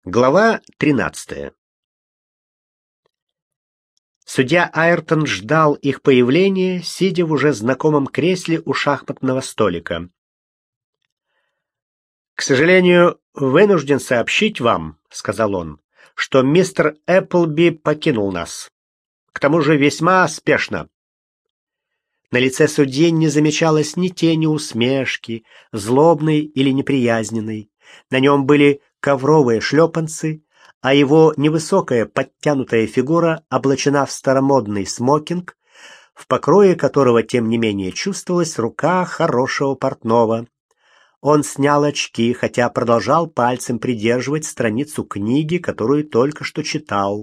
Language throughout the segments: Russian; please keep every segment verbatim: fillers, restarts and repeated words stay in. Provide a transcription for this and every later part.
Глава тринадцатая. Судья Айртон ждал их появления, сидя в уже знакомом кресле у шахматного столика. «К сожалению, вынужден сообщить вам, — сказал он, — что мистер Эпплби покинул нас. К тому же весьма спешно». На лице судьи не замечалось ни тени усмешки, злобной или неприязненной. На нем были ковровые шлепанцы, а его невысокая подтянутая фигура облачена в старомодный смокинг, в покрое которого, тем не менее, чувствовалась рука хорошего портного. Он снял очки, хотя продолжал пальцем придерживать страницу книги, которую только что читал.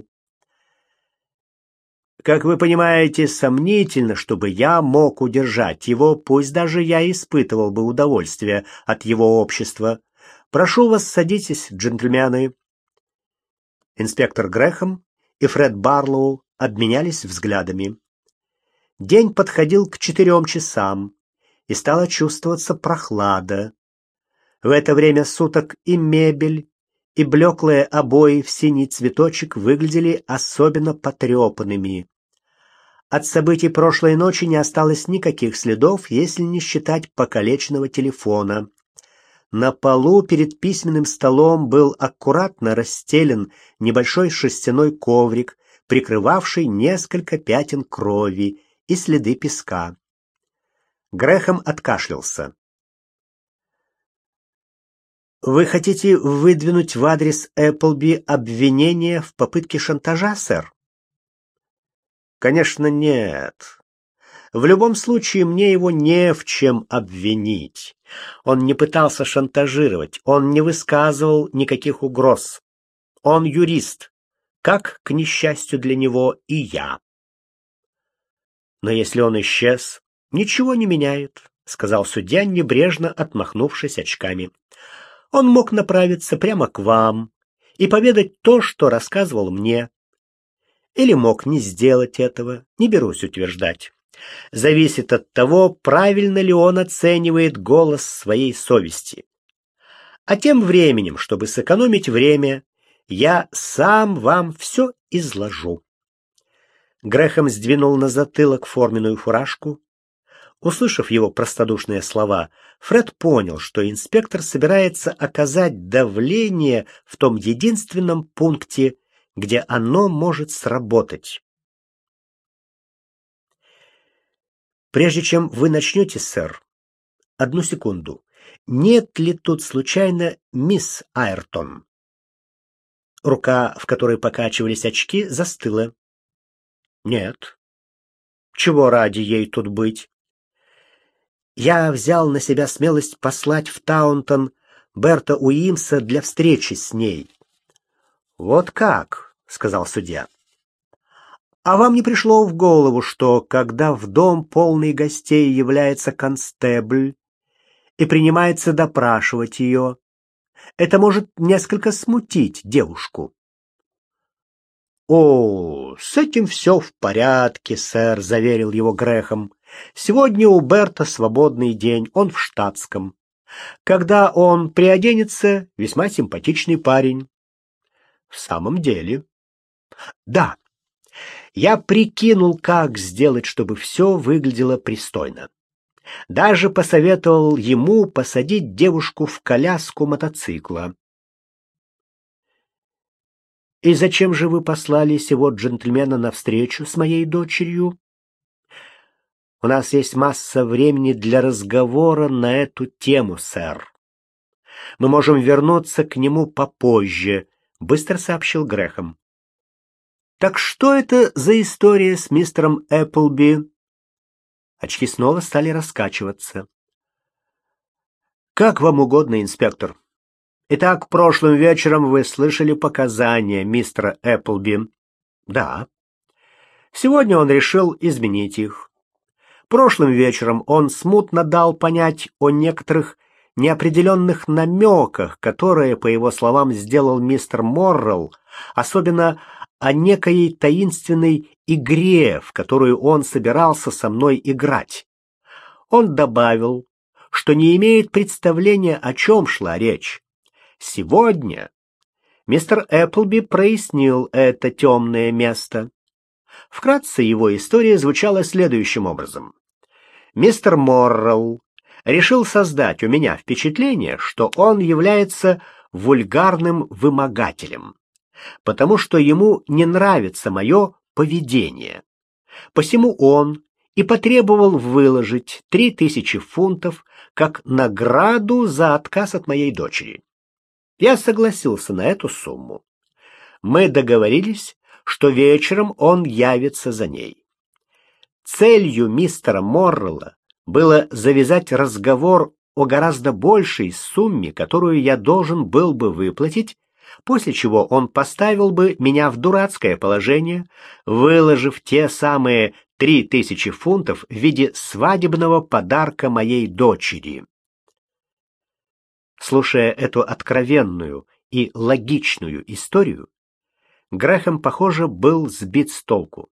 «Как вы понимаете, сомнительно, чтобы я мог удержать его, пусть даже я испытывал бы удовольствие от его общества. Прошу вас, садитесь, джентльмены». Инспектор Грэхэм и Фред Барлоу обменялись взглядами. День подходил к четырем часам, и стала чувствоваться прохлада. В это время суток и мебель, и блеклые обои в синий цветочек выглядели особенно потрепанными. От событий прошлой ночи не осталось никаких следов, если не считать покалеченного телефона. На полу перед письменным столом был аккуратно расстелен небольшой шерстяной коврик, прикрывавший несколько пятен крови и следы песка. Грэхэм откашлялся. «Вы хотите выдвинуть в адрес Эпплби обвинение в попытке шантажа, сэр?» «Конечно, нет. В любом случае, мне его не в чем обвинить. Он не пытался шантажировать, он не высказывал никаких угроз. Он юрист, как, к несчастью для него, и я». «Но если он исчез, ничего не меняет», — сказал судья, небрежно отмахнувшись очками. «Он мог направиться прямо к вам и поведать то, что рассказывал мне. Или мог не сделать этого, не берусь утверждать. Зависит от того, правильно ли он оценивает голос своей совести. А тем временем, чтобы сэкономить время, я сам вам все изложу». Грэхэм сдвинул на затылок форменную фуражку. Услышав его простодушные слова, Фред понял, что инспектор собирается оказать давление в том единственном пункте, где оно может сработать. «Прежде чем вы начнете, сэр, одну секунду. Нет ли тут случайно мисс Айртон?» Рука, в которой покачивались очки, застыла. «Нет. Чего ради ей тут быть?» «Я взял на себя смелость послать в Таунтон Берта Уимса для встречи с ней». «Вот как?» — сказал судья. «А вам не пришло в голову, что, когда в дом полный гостей является констебль и принимается допрашивать ее, это может несколько смутить девушку?» «О, с этим все в порядке, сэр», — заверил его Грэхэм. «Сегодня у Берта свободный день, он в штатском. Когда он приоденется, весьма симпатичный парень». «В самом деле?» «Да. Я прикинул, как сделать, чтобы все выглядело пристойно. Даже посоветовал ему посадить девушку в коляску мотоцикла». «И зачем же вы послали сего джентльмена навстречу с моей дочерью?» «У нас есть масса времени для разговора на эту тему, сэр. Мы можем вернуться к нему попозже», — быстро сообщил Грэхэм. «Так что это за история с мистером Эпплби?» Очки снова стали раскачиваться. «Как вам угодно, инспектор. Итак, прошлым вечером вы слышали показания мистера Эпплби?» «Да». «Сегодня он решил изменить их. Прошлым вечером он смутно дал понять о некоторых неопределенных намеках, которые, по его словам, сделал мистер Моррелл, особенно о некой таинственной игре, в которую он собирался со мной играть. Он добавил, что не имеет представления, о чем шла речь. Сегодня Мистер Эпплби прояснил это темное место. Вкратце его история звучала следующим образом. Мистер Моррелл решил создать у меня впечатление, что он является вульгарным вымогателем, потому что ему не нравится мое поведение. Посему он и потребовал выложить три тысячи фунтов как награду за отказ от моей дочери. Я согласился на эту сумму. Мы договорились, что вечером он явится за ней. Целью мистера Моррелла было завязать разговор о гораздо большей сумме, которую я должен был бы выплатить, после чего он поставил бы меня в дурацкое положение, выложив те самые три тысячи фунтов в виде свадебного подарка моей дочери. Слушая эту откровенную и логичную историю, Грэхэм, похоже, был сбит с толку.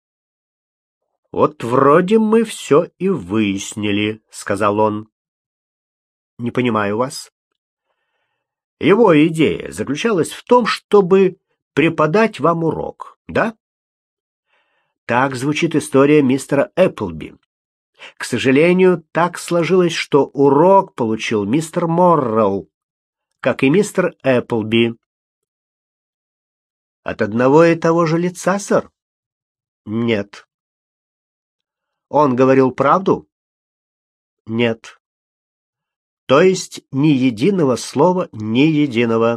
«Вот вроде мы все и выяснили», — сказал он. «Не понимаю вас». Его идея заключалась в том, чтобы преподать вам урок, да? Так звучит история мистера Эпплби. К сожалению, так сложилось, что урок получил мистер Моррелл, как и мистер Эпплби. От одного и того же лица, сэр? Нет. Он говорил правду? Нет. То есть ни единого слова, ни единого.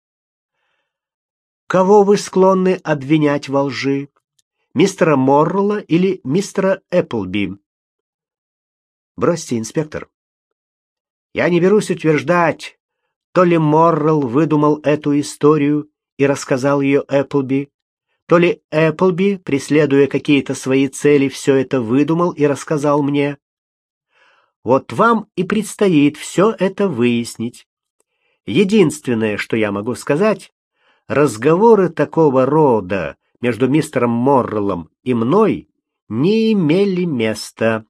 Кого вы склонны обвинять во лжи? Мистера Моррелла или мистера Эпплби? Бросьте, инспектор. Я не берусь утверждать, то ли Моррелл выдумал эту историю и рассказал ее Эпплби, то ли Эпплби, преследуя какие-то свои цели, все это выдумал и рассказал мне. Вот вам и предстоит все это выяснить. Единственное, что я могу сказать, разговоры такого рода между мистером Морреллом и мной не имели места.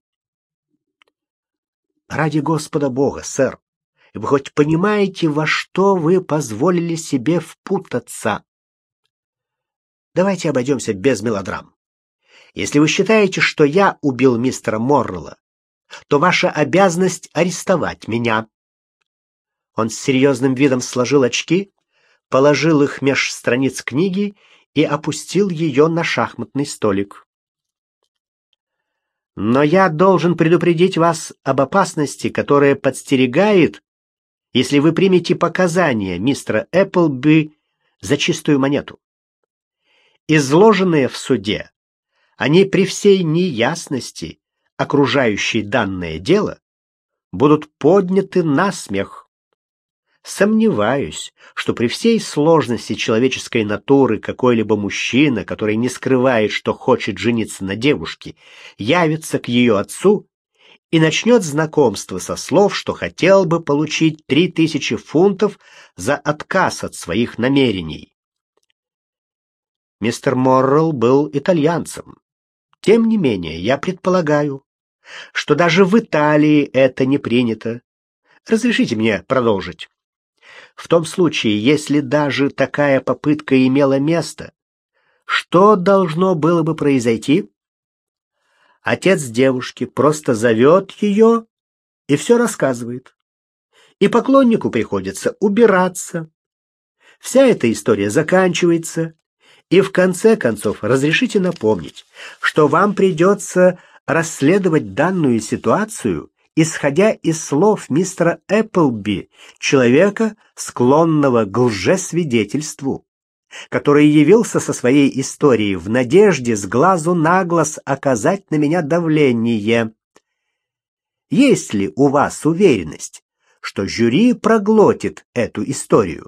Ради Господа Бога, сэр, вы хоть понимаете, во что вы позволили себе впутаться? Давайте обойдемся без мелодрам. Если вы считаете, что я убил мистера Моррелла, то ваша обязанность арестовать меня. Он с серьезным видом сложил очки, положил их меж страниц книги и опустил ее на шахматный столик. Но я должен предупредить вас об опасности, которая подстерегает, если вы примете показания мистера Эпплби за чистую монету. Изложенные в суде, они при всей неясности, окружающей данное дело, будут подняты на смех. Сомневаюсь, что при всей сложности человеческой натуры какой-либо мужчина, который не скрывает, что хочет жениться на девушке, явится к ее отцу и начнет знакомство со слов, что хотел бы получить три тысячи фунтов за отказ от своих намерений. Мистер Моррелл был итальянцем. Тем не менее, я предполагаю, что даже в Италии это не принято. Разрешите мне продолжить. В том случае, если даже такая попытка имела место, что должно было бы произойти? Отец девушки просто зовет ее и все рассказывает. И поклоннику приходится убираться. Вся эта история заканчивается, и в конце концов разрешите напомнить, что вам придется расследовать данную ситуацию, исходя из слов мистера Эпплби, человека, склонного к лжесвидетельству, который явился со своей историей в надежде с глазу на глаз оказать на меня давление. Есть ли у вас уверенность, что жюри проглотит эту историю?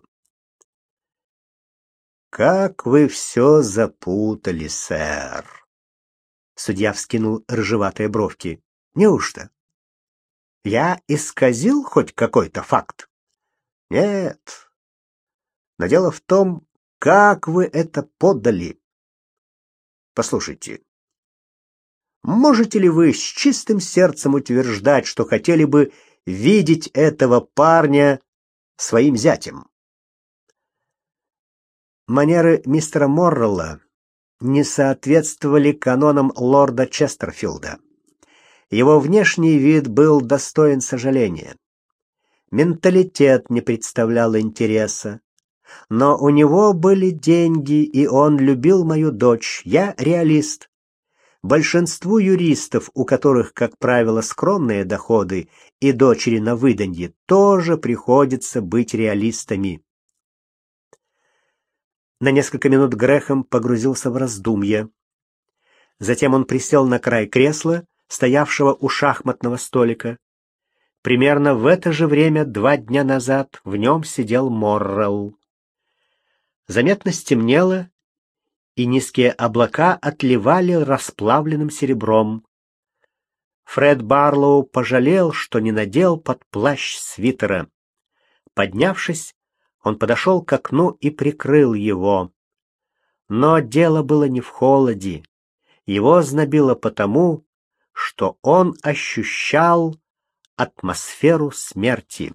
Как вы все запутали, сэр. Судья вскинул рыжеватые бровки. Неужто? Я исказил хоть какой-то факт? Нет. Но дело в том, как вы это подали. Послушайте, можете ли вы с чистым сердцем утверждать, что хотели бы видеть этого парня своим зятем? Манеры мистера Моррелла не соответствовали канонам лорда Честерфилда. Его внешний вид был достоин сожаления. Менталитет не представлял интереса. Но у него были деньги, и он любил мою дочь. Я реалист. Большинству юристов, у которых, как правило, скромные доходы и дочери на выданье, тоже приходится быть реалистами. На несколько минут Грэхэм погрузился в раздумья. Затем он присел на край кресла, стоявшего у шахматного столика. Примерно в это же время два дня назад в нем сидел Моррелл. Заметно стемнело, и низкие облака отливали расплавленным серебром. Фред Барлоу пожалел, что не надел под плащ свитера. Поднявшись, он подошел к окну и прикрыл его. Но дело было не в холоде. Его знобило потому, что он ощущал атмосферу смерти.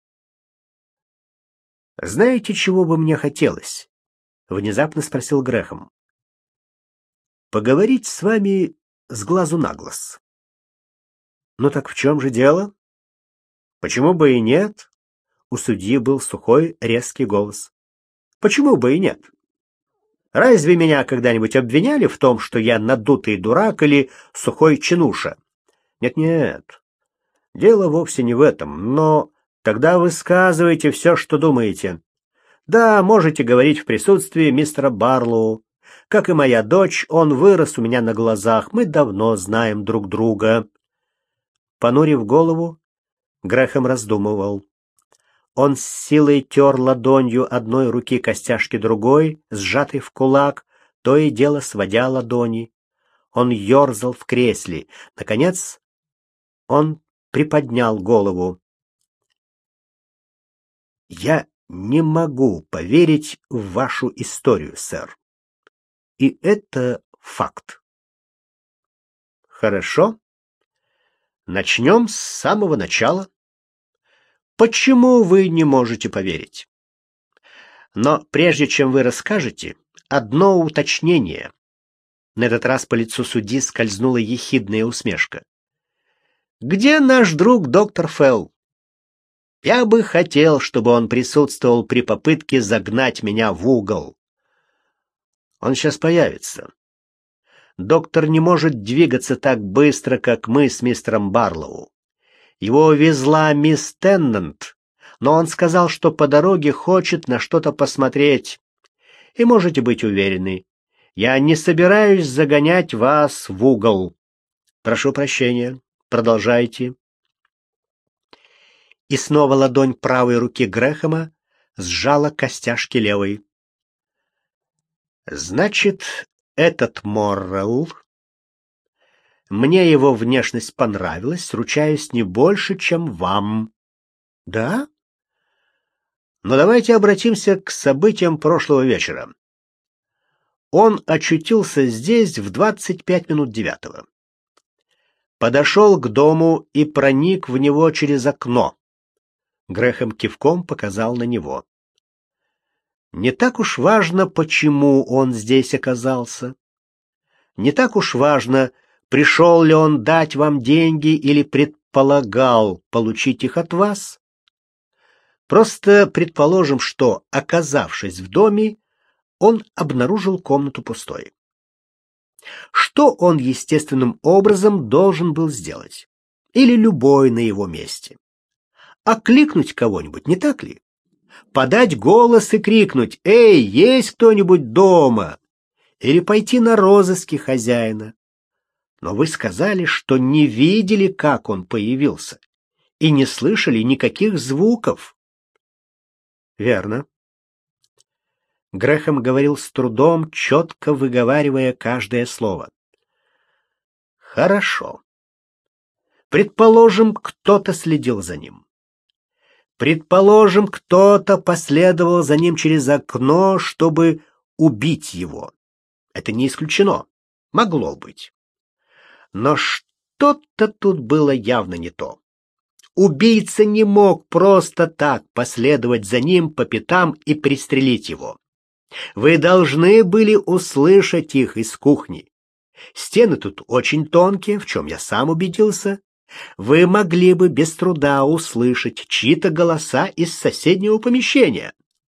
«Знаете, чего бы мне хотелось?» — внезапно спросил Грэхэм. «Поговорить с вами с глазу на глаз». «Ну так в чем же дело?» «Почему бы и нет?» У судьи был сухой, резкий голос. «Почему бы и нет? Разве меня когда-нибудь обвиняли в том, что я надутый дурак или сухой чинуша? Нет-нет, дело вовсе не в этом, но тогда высказывайте все, что думаете. Да, можете говорить в присутствии мистера Барлоу. Как и моя дочь, он вырос у меня на глазах, мы давно знаем друг друга». Понурив голову, Грэхэм раздумывал. Он с силой тер ладонью одной руки костяшки другой, сжатой в кулак, то и дело сводя ладони. Он ерзал в кресле. Наконец, он приподнял голову. «Я не могу поверить в вашу историю, сэр. И это факт». «Хорошо. Начнем с самого начала. Почему вы не можете поверить? Но прежде чем вы расскажете, одно уточнение». На этот раз по лицу судьи скользнула ехидная усмешка. «Где наш друг доктор Фелл? Я бы хотел, чтобы он присутствовал при попытке загнать меня в угол». «Он сейчас появится. Доктор не может двигаться так быстро, как мы с мистером Барлоу. Его везла мисс Теннант, но он сказал, что по дороге хочет на что-то посмотреть. И можете быть уверены, я не собираюсь загонять вас в угол. Прошу прощения, продолжайте». И снова ладонь правой руки Грэхэма сжала костяшки левой. «Значит, этот Моррелл... Мне его внешность понравилась, ручаюсь, не больше, чем вам». «Да? Но давайте обратимся к событиям прошлого вечера. Он очутился здесь в двадцать пять минут девятого. Подошел к дому и проник в него через окно». Грэхэм кивком показал на него. «Не так уж важно, почему он здесь оказался. Не так уж важно, пришел ли он дать вам деньги или предполагал получить их от вас. Просто предположим, что, оказавшись в доме, он обнаружил комнату пустой. Что он естественным образом должен был сделать? Или любой на его месте? Окликнуть кого-нибудь, не так ли? Подать голос и крикнуть: «Эй, есть кто-нибудь дома?» Или пойти на розыски хозяина. Но вы сказали, что не видели, как он появился, и не слышали никаких звуков. Верно. Грэхэм говорил с трудом, четко выговаривая каждое слово. Хорошо. Предположим, кто-то следил за ним. Предположим, кто-то последовал за ним через окно, чтобы убить его. Это не исключено. Могло быть. Но что-то тут было явно не то. Убийца не мог просто так последовать за ним по пятам и пристрелить его. Вы должны были услышать их из кухни. Стены тут очень тонкие, в чем я сам убедился. Вы могли бы без труда услышать чьи-то голоса из соседнего помещения.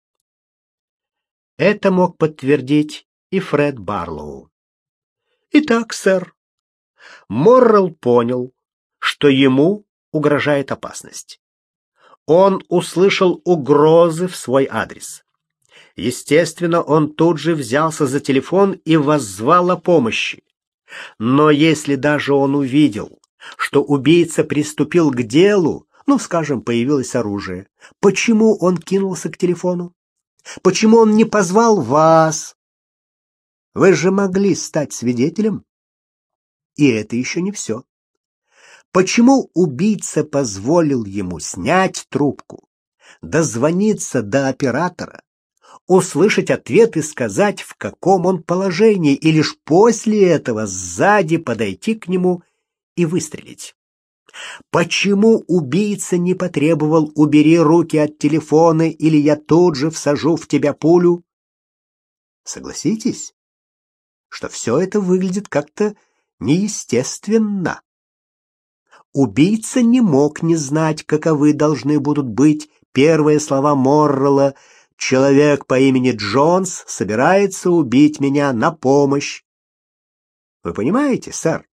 Это мог подтвердить и Фред Барлоу. Итак, сэр, Моррелл понял, что ему угрожает опасность. Он услышал угрозы в свой адрес. Естественно, он тут же взялся за телефон и воззвал о помощи. Но если даже он увидел, что убийца приступил к делу, ну, скажем, появилось оружие, почему он кинулся к телефону? Почему он не позвал вас? Вы же могли стать свидетелем. И это еще не все. Почему убийца позволил ему снять трубку, дозвониться до оператора, услышать ответ и сказать, в каком он положении, и лишь после этого сзади подойти к нему и выстрелить? Почему убийца не потребовал «убери руки от телефона, или я тут же всажу в тебя пулю»? Согласитесь, что все это выглядит как-то неестественно. Убийца не мог не знать, каковы должны будут быть первые слова Моррелла: «Человек по имени Джонс собирается убить меня, на помощь». Вы понимаете, сэр?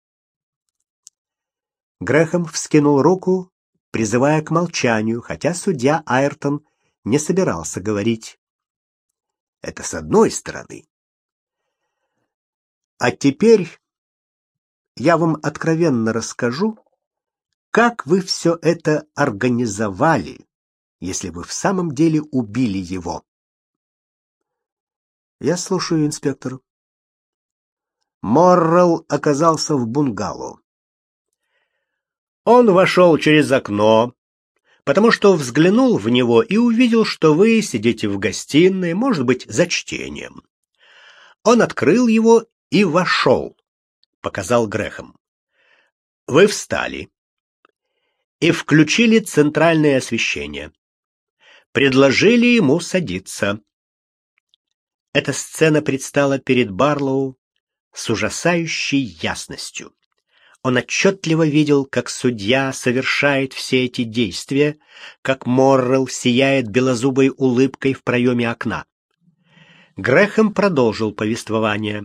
Грэхэм вскинул руку, призывая к молчанию, хотя судья Айртон не собирался говорить. Это с одной стороны. А теперь я вам откровенно расскажу, как вы все это организовали, если вы в самом деле убили его. Я слушаю, инспектор. Моррелл оказался в бунгало. Он вошел через окно, потому что взглянул в него и увидел, что вы сидите в гостиной, может быть, за чтением. Он открыл его и вошел, показал Грэхэм. Вы встали и включили центральное освещение. Предложили ему садиться. Эта сцена предстала перед Барлоу с ужасающей ясностью. Он отчетливо видел, как судья совершает все эти действия, как Моррелл сияет белозубой улыбкой в проеме окна. Грэхэм продолжил повествование.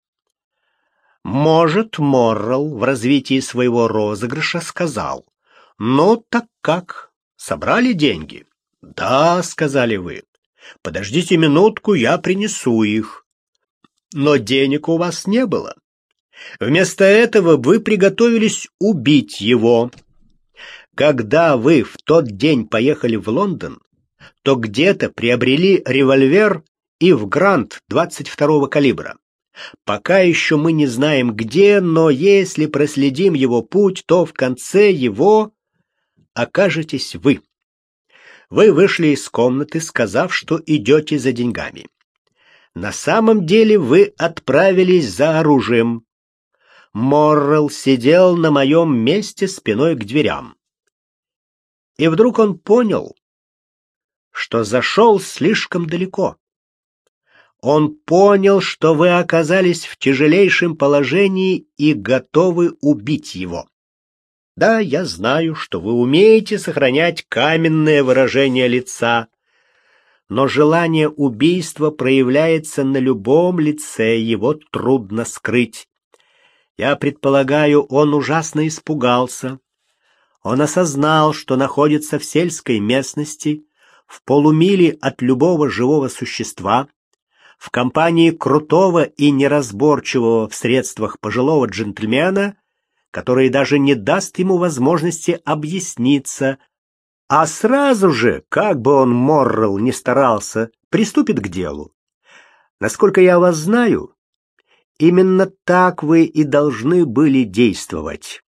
Может, Моррелл в развитии своего розыгрыша сказал: «Ну, так как? Собрали деньги?» «Да», — сказали вы. «Подождите минутку, я принесу их». Но денег у вас не было. Вместо этого вы приготовились убить его. Когда вы в тот день поехали в Лондон, то где-то приобрели револьвер Ив Грант двадцать второго калибра. Пока еще мы не знаем где, но если проследим его путь, то в конце его окажетесь вы. Вы вышли из комнаты, сказав, что идете за деньгами. На самом деле вы отправились за оружием. Моррелл сидел на моем месте спиной к дверям. И вдруг он понял, что зашел слишком далеко. Он понял, что вы оказались в тяжелейшем положении и готовы убить его. Да, я знаю, что вы умеете сохранять каменное выражение лица, но желание убийства проявляется на любом лице, его трудно скрыть. Я предполагаю, он ужасно испугался. Он осознал, что находится в сельской местности, в полумиле от любого живого существа, в компании крутого и неразборчивого в средствах пожилого джентльмена, который даже не даст ему возможности объясниться, а сразу же, как бы он, Моррелл, ни старался, приступит к делу. Насколько я вас знаю, именно так вы и должны были действовать.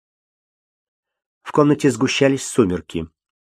В комнате сгущались сумерки.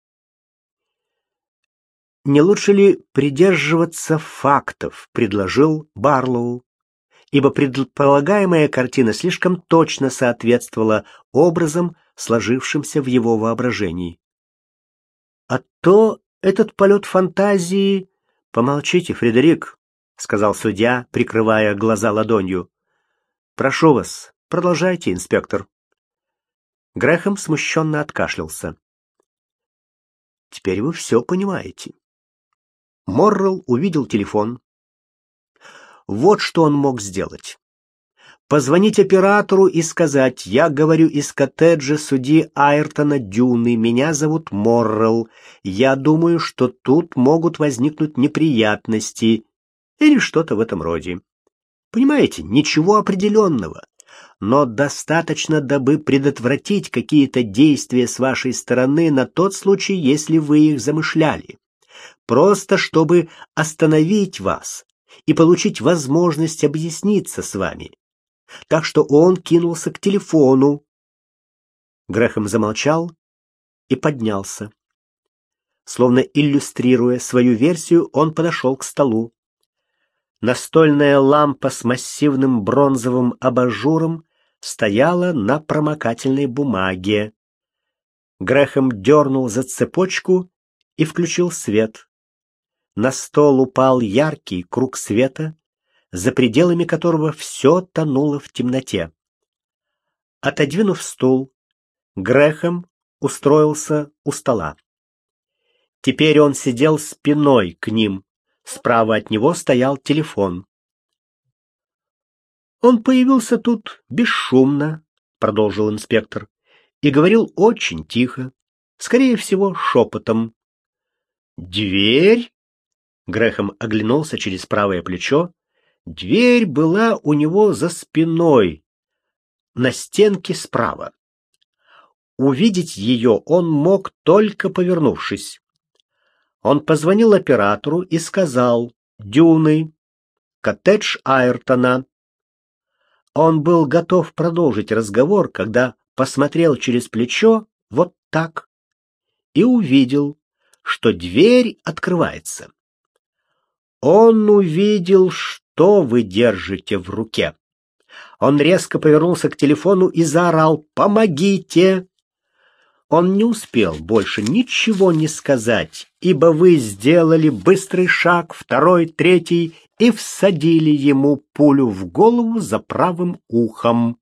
«Не лучше ли придерживаться фактов?» — предложил Барлоу, ибо предполагаемая картина слишком точно соответствовала образам, сложившимся в его воображении. А то этот полет фантазии... Помолчите, Фредерик, — сказал судья, прикрывая глаза ладонью. «Прошу вас, продолжайте, инспектор». Грэхэм смущенно откашлялся. «Теперь вы все понимаете». Моррелл увидел телефон. Вот что он мог сделать. Позвонить оператору и сказать: «Я говорю из коттеджа судьи Айртона Дюны, меня зовут Моррелл, я думаю, что тут могут возникнуть неприятности», или что-то в этом роде. Понимаете, ничего определенного, но достаточно, дабы предотвратить какие-то действия с вашей стороны на тот случай, если вы их замышляли. Просто чтобы остановить вас и получить возможность объясниться с вами. Так что он кинулся к телефону. Грэхэм замолчал и поднялся. Словно иллюстрируя свою версию, он подошел к столу. Настольная лампа с массивным бронзовым абажуром стояла на промокательной бумаге. Грэхэм дернул за цепочку и включил свет. На стол упал яркий круг света, за пределами которого все тонуло в темноте. Отодвинув стул, Грэхэм устроился у стола. Теперь он сидел спиной к ним. Справа от него стоял телефон. «Он появился тут бесшумно», — продолжил инспектор, и говорил очень тихо, скорее всего, шепотом. «Дверь?» — Грэхэм оглянулся через правое плечо. Дверь была у него за спиной, на стенке справа. Увидеть ее он мог, только повернувшись. Он позвонил оператору и сказал: «Дюны, коттедж Айртона». Он был готов продолжить разговор, когда посмотрел через плечо вот так и увидел, что дверь открывается. Он увидел, что вы держите в руке. Он резко повернулся к телефону и заорал: «Помогите!». Он не успел больше ничего не сказать, ибо вы сделали быстрый шаг, второй, третий, и всадили ему пулю в голову за правым ухом.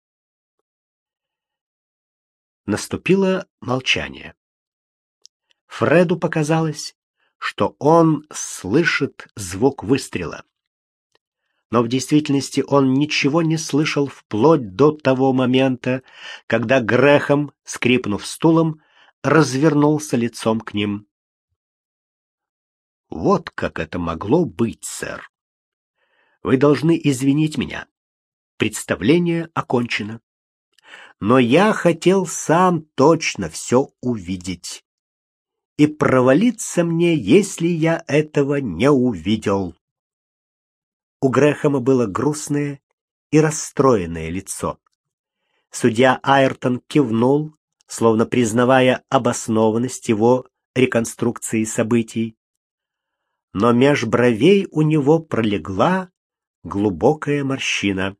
Наступило молчание. Фреду показалось, что он слышит звук выстрела. Но в действительности он ничего не слышал вплоть до того момента, когда Грэхэм, скрипнув стулом, развернулся лицом к ним. «Вот как это могло быть, сэр. Вы должны извинить меня. Представление окончено. Но я хотел сам точно все увидеть. И провалиться мне, если я этого не увидел». У Грэхэма было грустное и расстроенное лицо. Судья Айртон кивнул, словно признавая обоснованность его реконструкции событий. Но меж бровей у него пролегла глубокая морщина.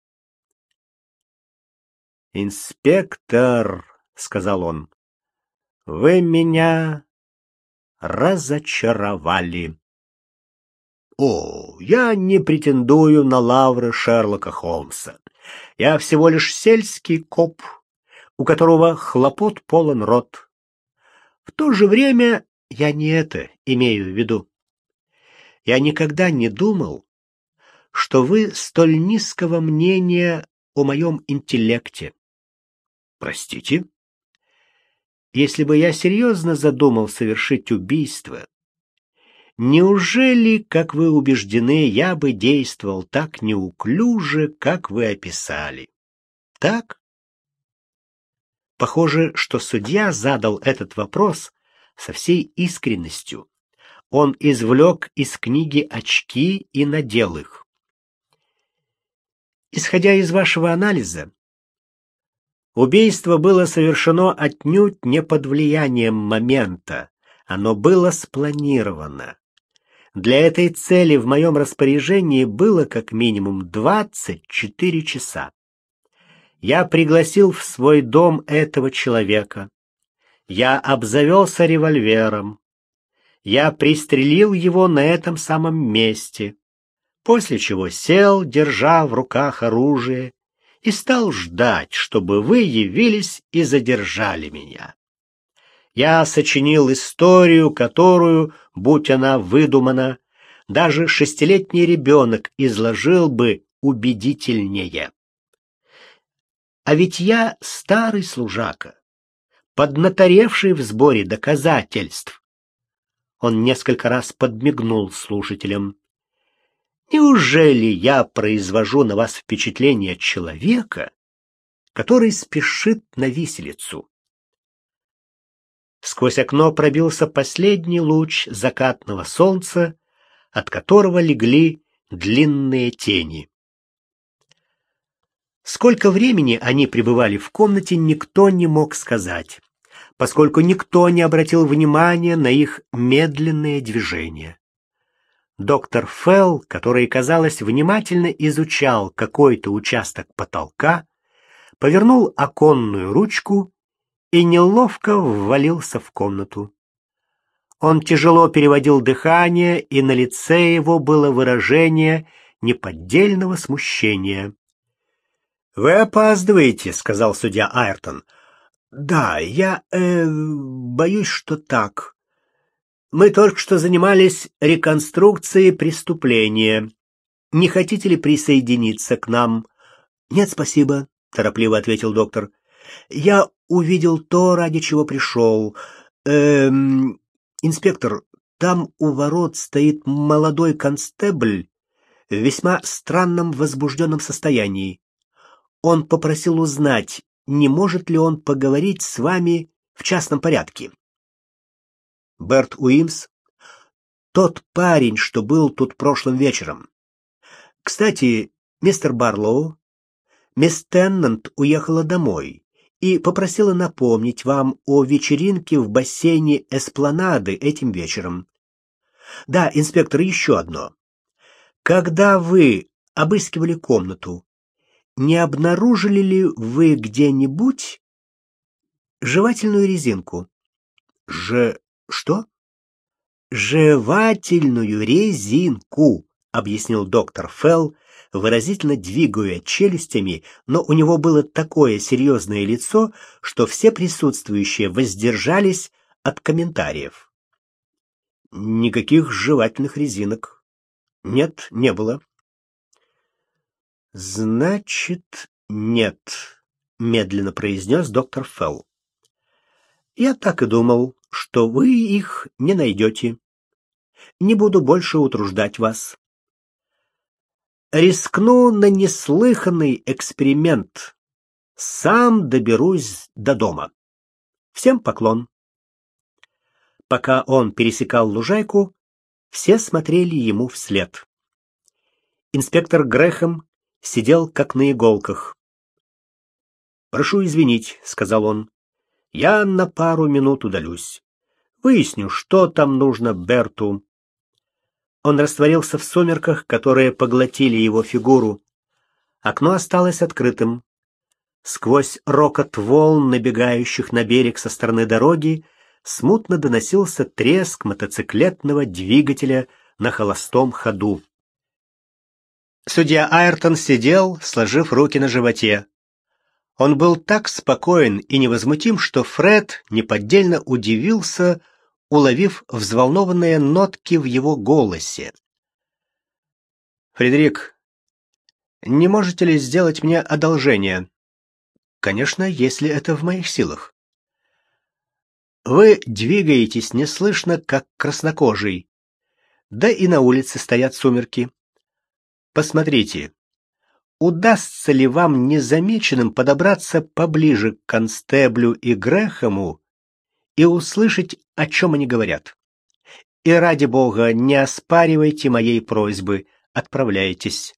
«Инспектор», — сказал он, — «вы меня разочаровали». «О, я не претендую на лавры Шерлока Холмса. Я всего лишь сельский коп, у которого хлопот полон рот. В то же время я не это имею в виду. Я никогда не думал, что вы столь низкого мнения о моем интеллекте». «Простите?» «Если бы я серьезно задумал совершить убийство, неужели, как вы убеждены, я бы действовал так неуклюже, как вы описали? Так?» Похоже, что судья задал этот вопрос со всей искренностью. Он извлек из книги очки и надел их. «Исходя из вашего анализа, убийство было совершено отнюдь не под влиянием момента, оно было спланировано. Для этой цели в моем распоряжении было как минимум двадцать четыре часа. Я пригласил в свой дом этого человека. Я обзавелся револьвером. Я пристрелил его на этом самом месте. после чего сел, держа в руках оружие, и стал ждать, чтобы вы явились и задержали меня. Я сочинил историю, которую, будь она выдумана, даже шестилетний ребенок изложил бы убедительнее. А ведь я старый служака, поднаторевший в сборе доказательств. Он несколько раз подмигнул слушателям. Неужели я произвожу на вас впечатление человека, который спешит на виселицу? Сквозь окно пробился последний луч закатного солнца, от которого легли длинные тени. Сколько времени они пребывали в комнате, никто не мог сказать, поскольку никто не обратил внимания на их медленные движения. Доктор Фелл, который, казалось, внимательно изучал какой-то участок потолка, повернул оконную ручку и неловко ввалился в комнату. Он тяжело переводил дыхание, и на лице его было выражение неподдельного смущения. «Вы опаздываете», — сказал судья Айртон. «Да, я э, боюсь, что так. Мы только что занимались реконструкцией преступления. Не хотите ли присоединиться к нам?» «Нет, спасибо», — торопливо ответил доктор. «Я увидел то, ради чего пришел. Эм, инспектор, там у ворот стоит молодой констебль в весьма странном возбужденном состоянии. Он попросил узнать, не может ли он поговорить с вами в частном порядке». Берт Уимс? Тот парень, что был тут прошлым вечером. Кстати, мистер Барлоу, мисс Теннант уехала домой и попросила напомнить вам о вечеринке в бассейне Эспланады этим вечером. Да, инспектор, еще одно. Когда вы обыскивали комнату, не обнаружили ли вы где-нибудь жевательную резинку? Же... что? Жевательную резинку, объяснил доктор Фелл, выразительно двигая челюстями, но у него было такое серьезное лицо, что все присутствующие воздержались от комментариев. Никаких жевательных резинок. Нет, не было. Значит, нет, медленно произнес доктор Фелл. Я так и думал, что вы их не найдете. Не буду больше утруждать вас. Рискну на неслыханный эксперимент. Сам доберусь до дома. Всем поклон. Пока он пересекал лужайку, все смотрели ему вслед. Инспектор Грэхэм сидел как на иголках. «Прошу извинить», — сказал он. «Я на пару минут удалюсь. Выясню, что там нужно Берту». Он растворился в сумерках, которые поглотили его фигуру. Окно осталось открытым. Сквозь рокот волн, набегающих на берег со стороны дороги, смутно доносился треск мотоциклетного двигателя на холостом ходу. Судья Айртон сидел, сложив руки на животе. Он был так спокоен и невозмутим, что Фред неподдельно удивился, уловив взволнованные нотки в его голосе. «Фредерик, не можете ли сделать мне одолжение?» «Конечно, если это в моих силах». «Вы двигаетесь неслышно, как краснокожий. Да и на улице стоят сумерки. Посмотрите, удастся ли вам незамеченным подобраться поближе к констеблю и Грэхэму и услышать, о чем они говорят. И ради бога, не оспаривайте моей просьбы, отправляйтесь».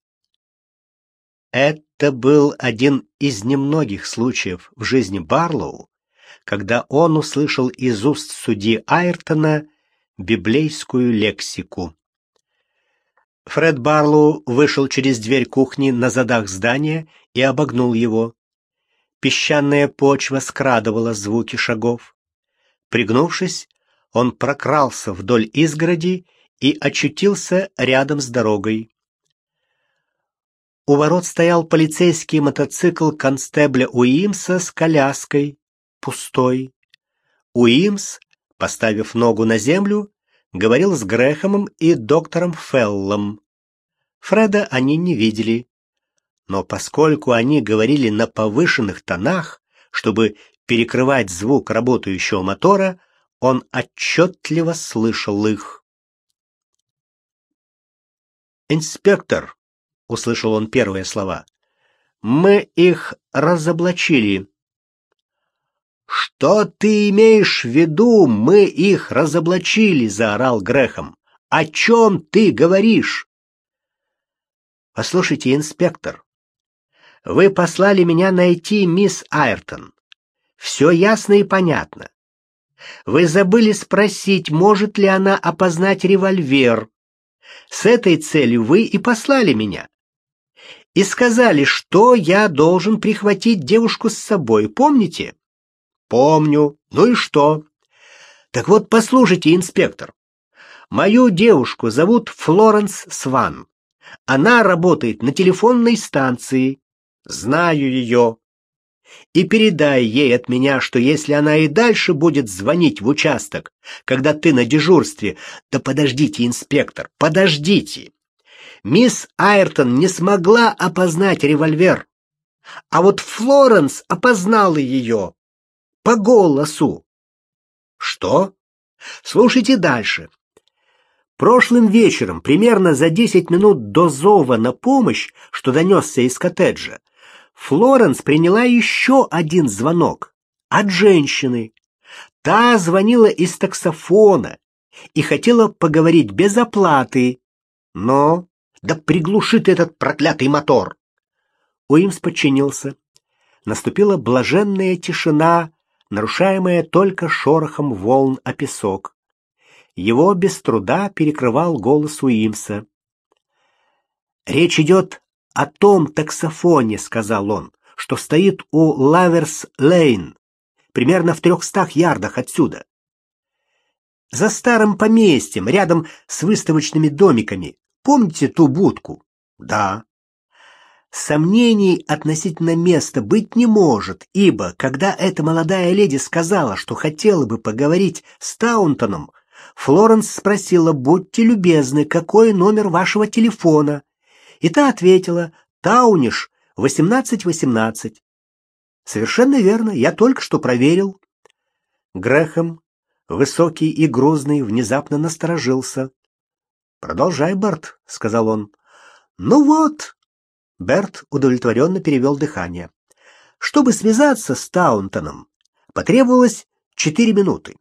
Это был один из немногих случаев в жизни Барлоу, когда он услышал из уст судьи Айртона библейскую лексику. Фред Барлоу вышел через дверь кухни на задах здания и обогнул его. Песчаная почва скрадывала звуки шагов. Пригнувшись, он прокрался вдоль изгороди и очутился рядом с дорогой. У ворот стоял полицейский мотоцикл констебля Уимса с коляской, пустой. Уимс, поставив ногу на землю, говорил с Грэхэмом и доктором Феллом. Фреда они не видели, но поскольку они говорили на повышенных тонах, чтобы перекрывать звук работающего мотора, он отчетливо слышал их. «Инспектор», — услышал он первые слова, — «мы их разоблачили». «Что ты имеешь в виду, мы их разоблачили?» — заорал Грэхэм. «О чем ты говоришь?» «Послушайте, инспектор, вы послали меня найти мисс Айртон. Все ясно и понятно. Вы забыли спросить, может ли она опознать револьвер. С этой целью вы и послали меня. И сказали, что я должен прихватить девушку с собой, помните?» «Помню. Ну и что?» «Так вот, послушайте, инспектор. Мою девушку зовут Флоренс Сван. Она работает на телефонной станции. Знаю ее. И передай ей от меня, что если она и дальше будет звонить в участок, когда ты на дежурстве, да подождите, инспектор, подождите. Мисс Айртон не смогла опознать револьвер, а вот Флоренс опознала ее по голосу». «Что?» «Слушайте дальше. Прошлым вечером, примерно за десять минут до зова на помощь, что донесся из коттеджа, Флоренс приняла еще один звонок от женщины. Та звонила из таксофона и хотела поговорить без оплаты. Но... Да приглуши ты этот проклятый мотор!» Уимс подчинился. Наступила блаженная тишина, нарушаемая только шорохом волн о песок. Его без труда перекрывал голос Уимса. «Речь идет о том таксофоне», — сказал он, — «что стоит у Лаверс-Лейн, примерно в трехстах ярдах отсюда. За старым поместьем, рядом с выставочными домиками. Помните ту будку?» «Да». Сомнений относительно места быть не может, ибо, когда эта молодая леди сказала, что хотела бы поговорить с Таунтоном, Флоренс спросила: «Будьте любезны, какой номер вашего телефона?» И та ответила: «Тауниш, восемнадцать восемнадцать». «Совершенно верно, я только что проверил». Грэхэм, высокий и грузный, внезапно насторожился. «Продолжай, Берт», — сказал он. «Ну вот». Берт удовлетворенно перевел дыхание. Чтобы связаться с Таунтоном, потребовалось четыре минуты.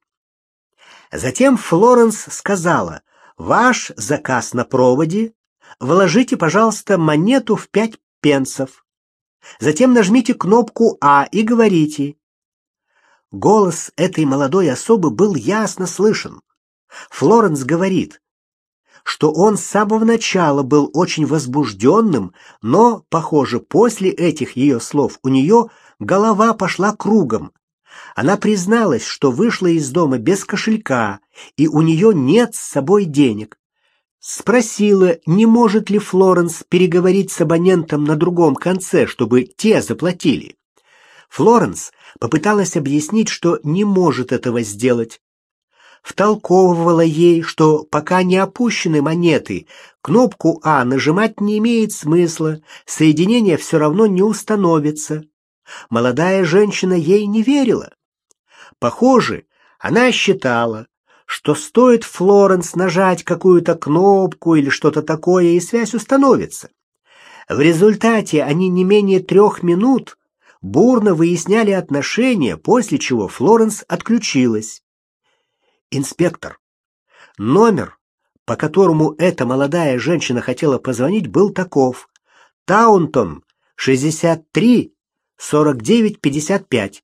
Затем Флоренс сказала: «Ваш заказ на проводе. Вложите, пожалуйста, монету в пять пенсов. Затем нажмите кнопку «А» и говорите». Голос этой молодой особы был ясно слышен. Флоренс говорит, что он с самого начала был очень возбужденным, но, похоже, после этих ее слов у нее голова пошла кругом. Она призналась, что вышла из дома без кошелька, и у нее нет с собой денег. Спросила, не может ли Флоренс переговорить с абонентом на другом конце, чтобы те заплатили. Флоренс попыталась объяснить, что не может этого сделать. Втолковывала ей, что пока не опущены монеты, кнопку «А» нажимать не имеет смысла, соединение все равно не установится. Молодая женщина ей не верила. Похоже, она считала, что стоит Флоренс нажать какую-то кнопку или что-то такое, и связь установится. В результате они не менее трех минут бурно выясняли отношения, после чего Флоренс отключилась. «Инспектор, номер, по которому эта молодая женщина хотела позвонить, был таков: Таунтон, шестьдесят три сорок девять пятьдесят пять.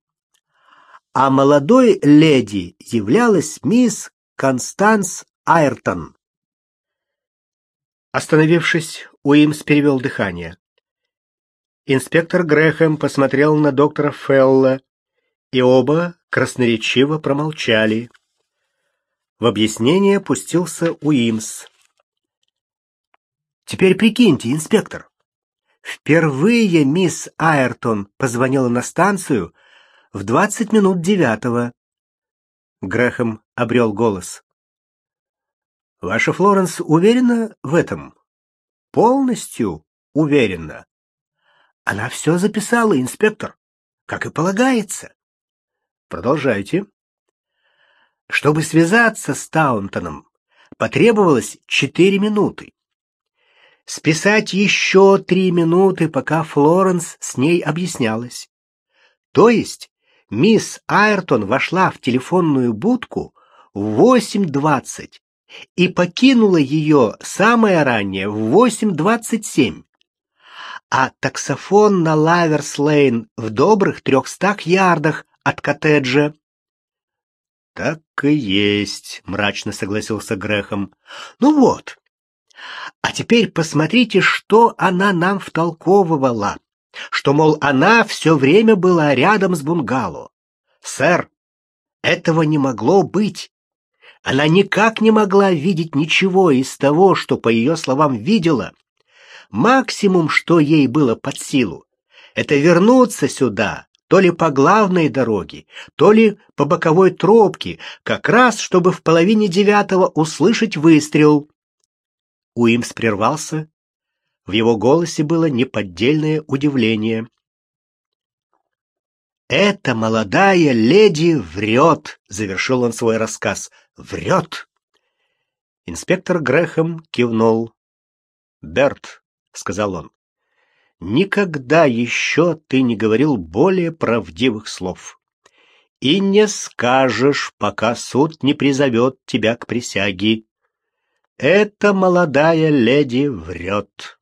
А молодой леди являлась мисс Констанс Айртон». Остановившись, Уимс перевел дыхание. Инспектор Грэхэм посмотрел на доктора Фелла, и оба красноречиво промолчали. В объяснение пустился Уимс. «Теперь прикиньте, инспектор, Впервые мисс Айртон позвонила на станцию в двадцать минут девятого. Грэхэм обрел голос. Ваша Флоренс уверена в этом? Полностью уверена. Она все записала, инспектор, как и полагается. Продолжайте. Чтобы связаться с Таунтоном, потребовалось четыре минуты. Списать еще три минуты, пока Флоренс с ней объяснялась. То есть мисс Айртон вошла в телефонную будку в восемь двадцать и покинула ее самое раннее в восемь двадцать семь. А таксофон на Лаверс-Лейн в добрых трехстах ярдах от коттеджа. Так и есть, мрачно согласился Грэхэм. Ну вот. А теперь посмотрите, что она нам втолковывала. Что, мол, она все время была рядом с бунгало. Сэр, этого не могло быть. Она никак не могла видеть ничего из того, что, по ее словам, видела. Максимум, что ей было под силу, это вернуться сюда, то ли по главной дороге, то ли по боковой тропке, как раз, чтобы в половине девятого услышать выстрел. Уимс прервался. В его голосе было неподдельное удивление. «Эта молодая леди врет», — завершил он свой рассказ. «Врет». Инспектор Грэхэм кивнул. «Берт», — сказал он, — «никогда еще ты не говорил более правдивых слов. И не скажешь, пока суд не призовет тебя к присяге. Эта молодая леди врет».